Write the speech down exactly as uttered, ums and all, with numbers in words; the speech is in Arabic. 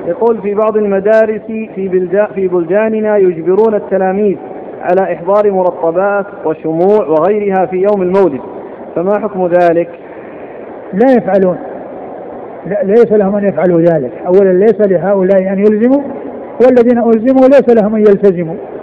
يقول في بعض المدارس في, في بلداننا يجبرون التلاميذ على إحضار مرطبات وشموع وغيرها في يوم المولد، فما حكم ذلك؟ لا يفعلون، لا ليس لهم أن يفعلوا ذلك. أولا ليس لهؤلاء أن يلزموا، والذين ألزموا ليس لهم أن يلتزموا.